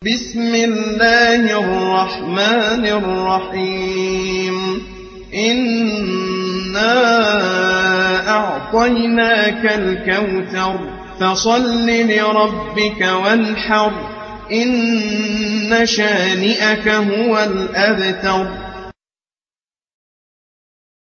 بسم الله الرحمن الرحيم إنا أعطيناك الكوثر فصل لربك وانحر إن شانئك هو الأبتر